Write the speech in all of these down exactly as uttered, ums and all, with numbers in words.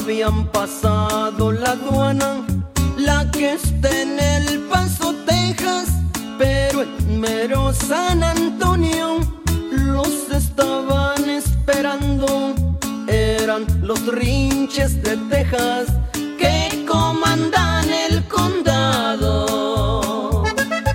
habían pasado la aduana, la que está en El Paso, Texas, pero en mero San Antonio los estaban esperando. Eran los rinches de Texas que comandan el condado.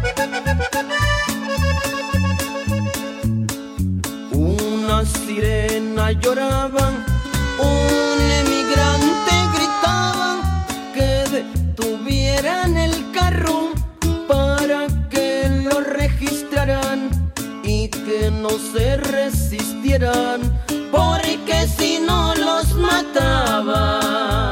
Una sirena lloraba, un emigrante gritaba que detuvieran el carro para que lo registraran y que no se resistieran, porque si no los mataba.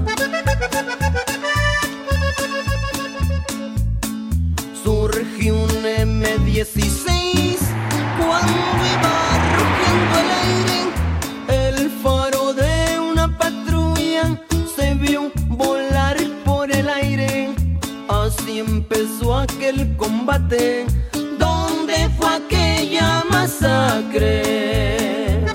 Surgió un eme dieciséis cuando iba rugiendo el aire. El faro de una patrulla se vio volar por el aire. Así empezó aquel combate. ¿Dónde fue aquella masacre?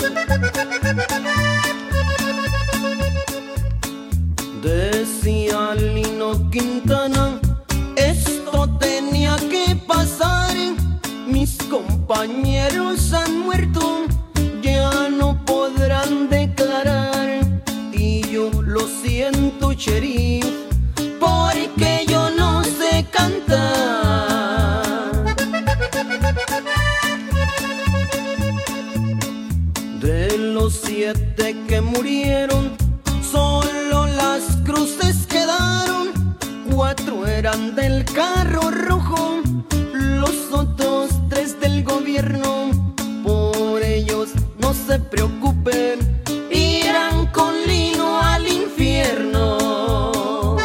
Decía Lino Quintana, esto tenía que pasar. Mis compañeros han muerto, ya no podrán declarar. Y yo lo siento, sheriff, porque yo no sé cantar. De los siete que murieron, solo las cruces quedaron. Cuatro eran del carro rojo, los otros tres del gobierno. Por ellos no se preocupen, irán con Lino al infierno.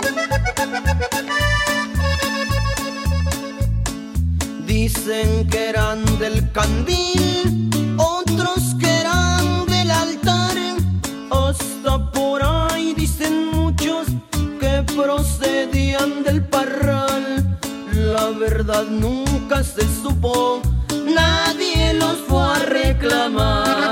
Dicen que eran del candil, otros que eran del altar. Hasta por ahí dicen muchos que procedían del Parral. La verdad nunca se supo, nadie los fue a reclamar.